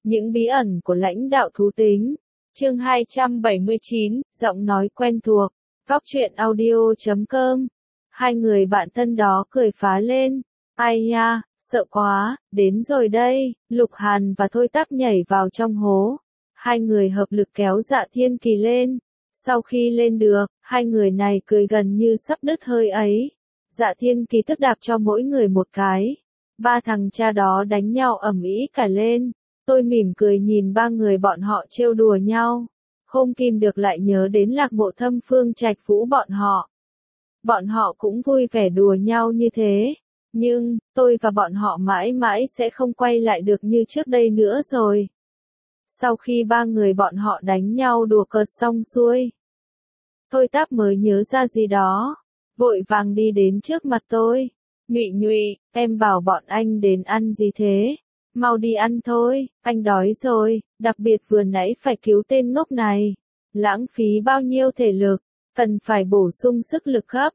Những bí ẩn của lãnh đạo thú tính. Chương 279, giọng nói quen thuộc. Góc truyện audio.com. Hai người bạn thân đó cười phá lên. Ai nha, sợ quá, đến rồi đây. Lục Hàn và Thôi Táp nhảy vào trong hố. Hai người hợp lực kéo Dạ Thiên Kỳ lên. Sau khi lên được, hai người này cười gần như sắp đứt hơi ấy. Dạ Thiên Kỳ tức đạp cho mỗi người một cái. Ba thằng cha đó đánh nhau ầm ĩ cả lên. Tôi mỉm cười nhìn ba người bọn họ trêu đùa nhau. Không kìm được lại nhớ đến Lạc Mộ Thâm, Phương Trạch Vũ bọn họ. Bọn họ cũng vui vẻ đùa nhau như thế. Nhưng, tôi và bọn họ mãi mãi sẽ không quay lại được như trước đây nữa rồi. Sau khi ba người bọn họ đánh nhau đùa cợt xong xuôi, Thôi Táp mới nhớ ra gì đó. Vội vàng đi đến trước mặt tôi. Nhụy Nhụy, em bảo bọn anh đến ăn gì thế? Mau đi ăn thôi, anh đói rồi, đặc biệt vừa nãy phải cứu tên ngốc này. Lãng phí bao nhiêu thể lực, cần phải bổ sung sức lực gấp.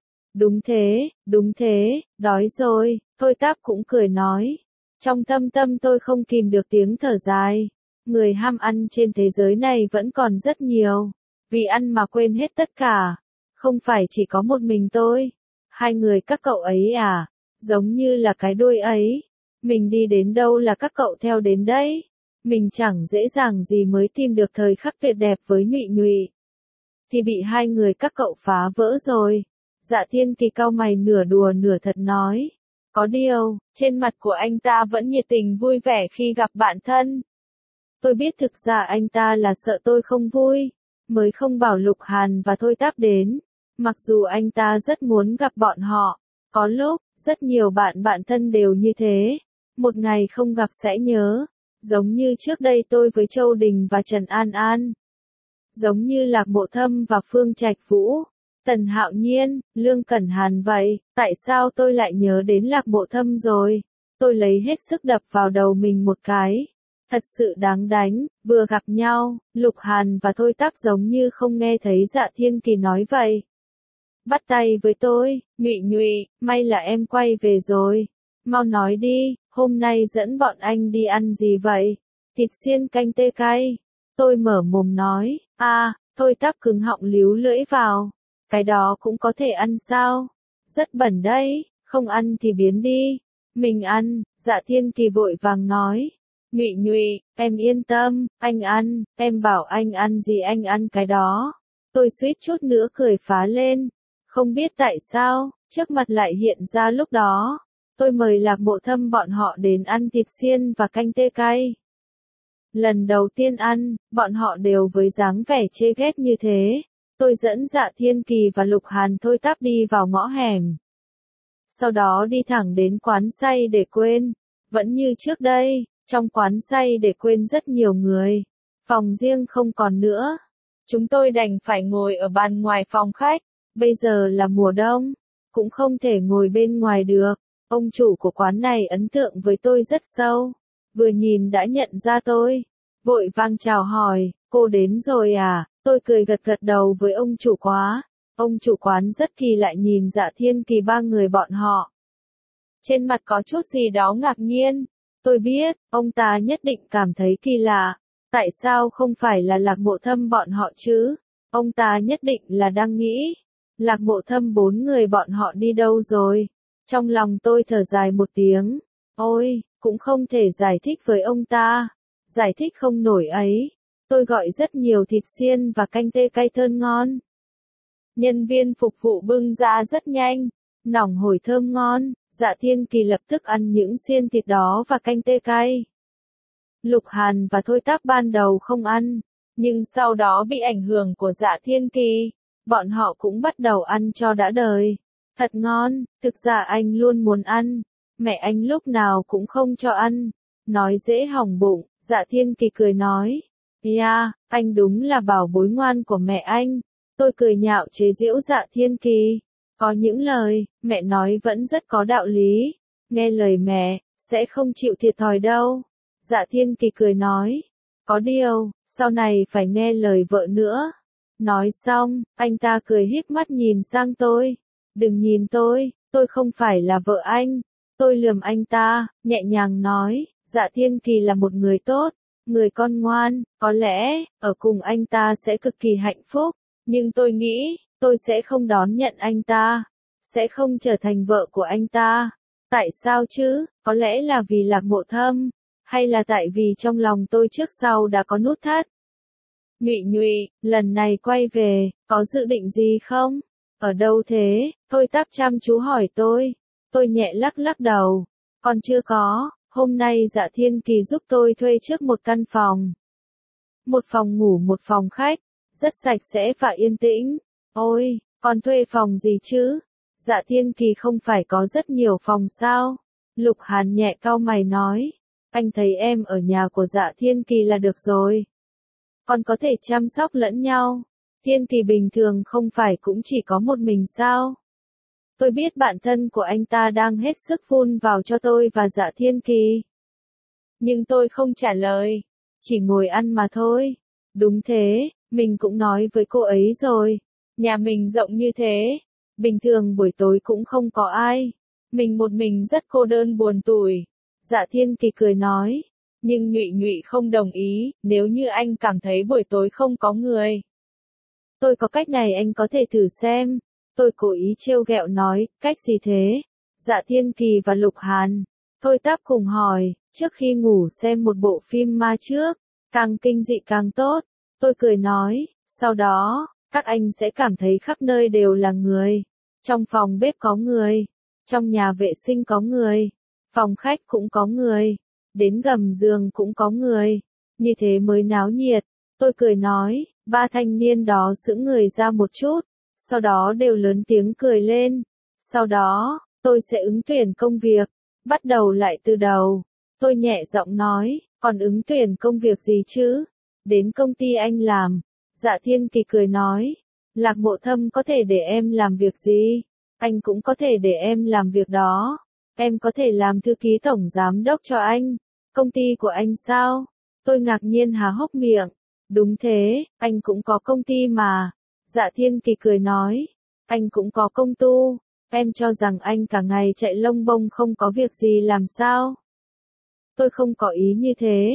Đúng thế, đói rồi, Thôi Táp cũng cười nói. Trong thâm tâm tôi không kìm được tiếng thở dài. Người ham ăn trên thế giới này vẫn còn rất nhiều. Vì ăn mà quên hết tất cả. Không phải chỉ có một mình tôi. Hai người các cậu ấy à, giống như là cái đuôi ấy. Mình đi đến đâu là các cậu theo đến đấy. Mình chẳng dễ dàng gì mới tìm được thời khắc tuyệt đẹp với Nhụy Nhụy. Thì bị hai người các cậu phá vỡ rồi. Dạ Thiên Kỳ cau mày nửa đùa nửa thật nói. Có điều, trên mặt của anh ta vẫn nhiệt tình vui vẻ khi gặp bạn thân. Tôi biết thực ra anh ta là sợ tôi không vui, mới không bảo Lục Hàn và Thôi Táp đến. Mặc dù anh ta rất muốn gặp bọn họ. Có lúc, rất nhiều bạn thân đều như thế. Một ngày không gặp sẽ nhớ. Giống như trước đây tôi với Châu Đình và Trần An An. Giống như Lạc Mộ Thâm và Phương Trạch Vũ, Tần Hạo Nhiên, Lương Cẩn Hàn vậy. Tại sao tôi lại nhớ đến Lạc Mộ Thâm rồi? Tôi lấy hết sức đập vào đầu mình một cái. Thật sự đáng đánh, vừa gặp nhau, Lục Hàn và Thôi Táp giống như không nghe thấy Dạ Thiên Kỳ nói vậy. Bắt tay với tôi, Nhụy Nhụy, may là em quay về rồi. Mau nói đi, hôm nay dẫn bọn anh đi ăn gì vậy? Thịt xiên canh tê cay. Tôi mở mồm nói, Thôi Táp cứng họng líu lưỡi vào. Cái đó cũng có thể ăn sao? Rất bẩn đấy, không ăn thì biến đi. Mình ăn, Dạ Thiên Kỳ vội vàng nói. Nhụy Nhụy, em yên tâm, anh ăn, em bảo anh ăn gì anh ăn cái đó. Tôi suýt chút nữa cười phá lên. Không biết tại sao, trước mặt lại hiện ra lúc đó. Tôi mời Lạc Mộ Thâm bọn họ đến ăn thịt xiên và canh tê cay. Lần đầu tiên ăn, bọn họ đều với dáng vẻ chê ghét như thế. Tôi dẫn Dạ Thiên Kỳ và Lục Hàn Thôi Táp đi vào ngõ hẻm. Sau đó đi thẳng đến quán say để quên. Vẫn như trước đây, trong quán say để quên rất nhiều người. Phòng riêng không còn nữa. Chúng tôi đành phải ngồi ở bàn ngoài phòng khách. Bây giờ là mùa đông, cũng không thể ngồi bên ngoài được. Ông chủ của quán này ấn tượng với tôi rất sâu. Vừa nhìn đã nhận ra tôi. Vội vang chào hỏi, cô đến rồi à? Tôi cười gật gật đầu với ông chủ quá. Ông chủ quán rất kỳ lại nhìn Dạ Thiên Kỳ ba người bọn họ. Trên mặt có chút gì đó ngạc nhiên. Tôi biết, ông ta nhất định cảm thấy kỳ lạ. Tại sao không phải là Lạc Mộ Thâm bọn họ chứ? Ông ta nhất định là đang nghĩ. Lạc Mộ Thâm bốn người bọn họ đi đâu rồi? Trong lòng tôi thở dài một tiếng. Ôi, cũng không thể giải thích với ông ta. Giải thích không nổi ấy. Tôi gọi rất nhiều thịt xiên và canh tê cay thơm ngon. Nhân viên phục vụ bưng ra rất nhanh. Nỏng hổi thơm ngon. Dạ Thiên Kỳ lập tức ăn những xiên thịt đó và canh tê cay. Lục Hàn và Thôi Táp ban đầu không ăn. Nhưng sau đó bị ảnh hưởng của Dạ Thiên Kỳ. Bọn họ cũng bắt đầu ăn cho đã đời. Thật ngon, thực ra anh luôn muốn ăn. Mẹ anh lúc nào cũng không cho ăn. Nói dễ hỏng bụng, Dạ Thiên Kỳ cười nói. Anh đúng là bảo bối ngoan của mẹ anh. Tôi cười nhạo chế giễu Dạ Thiên Kỳ. Có những lời, mẹ nói vẫn rất có đạo lý. Nghe lời mẹ, sẽ không chịu thiệt thòi đâu. Dạ Thiên Kỳ cười nói. Có điều, sau này phải nghe lời vợ nữa. Nói xong, anh ta cười híp mắt nhìn sang tôi. Đừng nhìn tôi không phải là vợ anh. Tôi lườm anh ta, nhẹ nhàng nói, Dạ Thiên Kỳ là một người tốt. Người con ngoan, có lẽ, ở cùng anh ta sẽ cực kỳ hạnh phúc, nhưng tôi nghĩ, tôi sẽ không đón nhận anh ta, sẽ không trở thành vợ của anh ta. Tại sao chứ? Có lẽ là vì Lạc Mộ Thâm, hay là tại vì trong lòng tôi trước sau đã có nút thắt. Nhụy Nhụy, lần này quay về, có dự định gì không? Ở đâu thế? Thôi Táp chăm chú hỏi tôi. Tôi nhẹ lắc lắc đầu. Còn chưa có, hôm nay Dạ Thiên Kỳ giúp tôi thuê trước một căn phòng. Một phòng ngủ một phòng khách, rất sạch sẽ và yên tĩnh. Ôi, còn thuê phòng gì chứ? Dạ Thiên Kỳ không phải có rất nhiều phòng sao? Lục Hàn nhẹ cau mày nói. Anh thấy em ở nhà của Dạ Thiên Kỳ là được rồi. Còn có thể chăm sóc lẫn nhau. Thiên Kỳ bình thường không phải cũng chỉ có một mình sao? Tôi biết bạn thân của anh ta đang hết sức vun vào cho tôi và Dạ Thiên Kỳ. Nhưng tôi không trả lời. Chỉ ngồi ăn mà thôi. Đúng thế, mình cũng nói với cô ấy rồi. Nhà mình rộng như thế. Bình thường buổi tối cũng không có ai. Mình một mình rất cô đơn buồn tủi. Dạ Thiên Kỳ cười nói. Nhưng Nhụy Nhụy không đồng ý, nếu như anh cảm thấy buổi tối không có người. Tôi có cách này anh có thể thử xem. Tôi cố ý trêu ghẹo nói, cách gì thế? Dạ Thiên Kỳ và Lục Hàn. Thôi Táp cùng hỏi, trước khi ngủ xem một bộ phim ma trước, càng kinh dị càng tốt. Tôi cười nói, sau đó, các anh sẽ cảm thấy khắp nơi đều là người. Trong phòng bếp có người, trong nhà vệ sinh có người, phòng khách cũng có người, đến gầm giường cũng có người. Như thế mới náo nhiệt. Tôi cười nói, ba thanh niên đó sững người ra một chút, sau đó đều lớn tiếng cười lên. Sau đó, tôi sẽ ứng tuyển công việc, bắt đầu lại từ đầu. Tôi nhẹ giọng nói, còn ứng tuyển công việc gì chứ? Đến công ty anh làm. Dạ Thiên Kỳ cười nói, Lạc Mộ Thâm có thể để em làm việc gì? Anh cũng có thể để em làm việc đó. Em có thể làm thư ký tổng giám đốc cho anh. Công ty của anh sao? Tôi ngạc nhiên há hốc miệng. Đúng thế, anh cũng có công ty mà. Dạ Thiên Kỳ cười nói, anh cũng có công tu. Em cho rằng anh cả ngày chạy lông bông không có việc gì làm sao? Tôi không có ý như thế.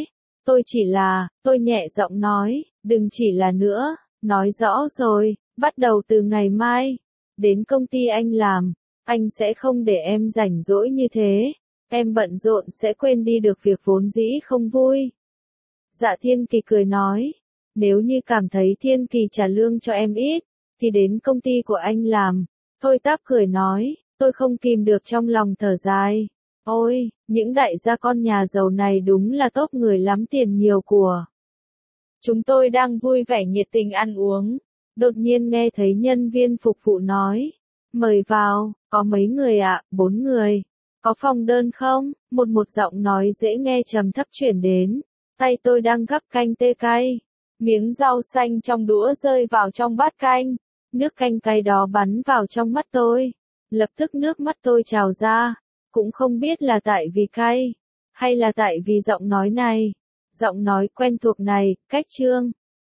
Tôi nhẹ giọng nói, đừng chỉ là nữa, nói rõ rồi, bắt đầu từ ngày mai, đến công ty anh làm, anh sẽ không để em rảnh rỗi như thế. Em bận rộn sẽ quên đi được việc vốn dĩ không vui. Dạ Thiên Kỳ cười nói, nếu như cảm thấy Thiên Kỳ trả lương cho em ít, thì đến công ty của anh làm. Thôi Táp cười nói, tôi không kìm được trong lòng thở dài. Ôi, những đại gia con nhà giàu này đúng là tốt người lắm tiền nhiều của. Chúng tôi đang vui vẻ nhiệt tình ăn uống. Đột nhiên nghe thấy nhân viên phục vụ nói, mời vào, có mấy người ạ? 4 người. Có phòng đơn không? Một giọng nói dễ nghe trầm thấp chuyển đến. Tay tôi đang gắp canh tê cay. Miếng rau xanh trong đũa rơi vào trong bát canh. Nước canh cay đó bắn vào trong mắt tôi. Lập tức nước mắt tôi trào ra. Cũng không biết là tại vì cay, hay là tại vì giọng nói này. Giọng nói quen thuộc này, cách Trương.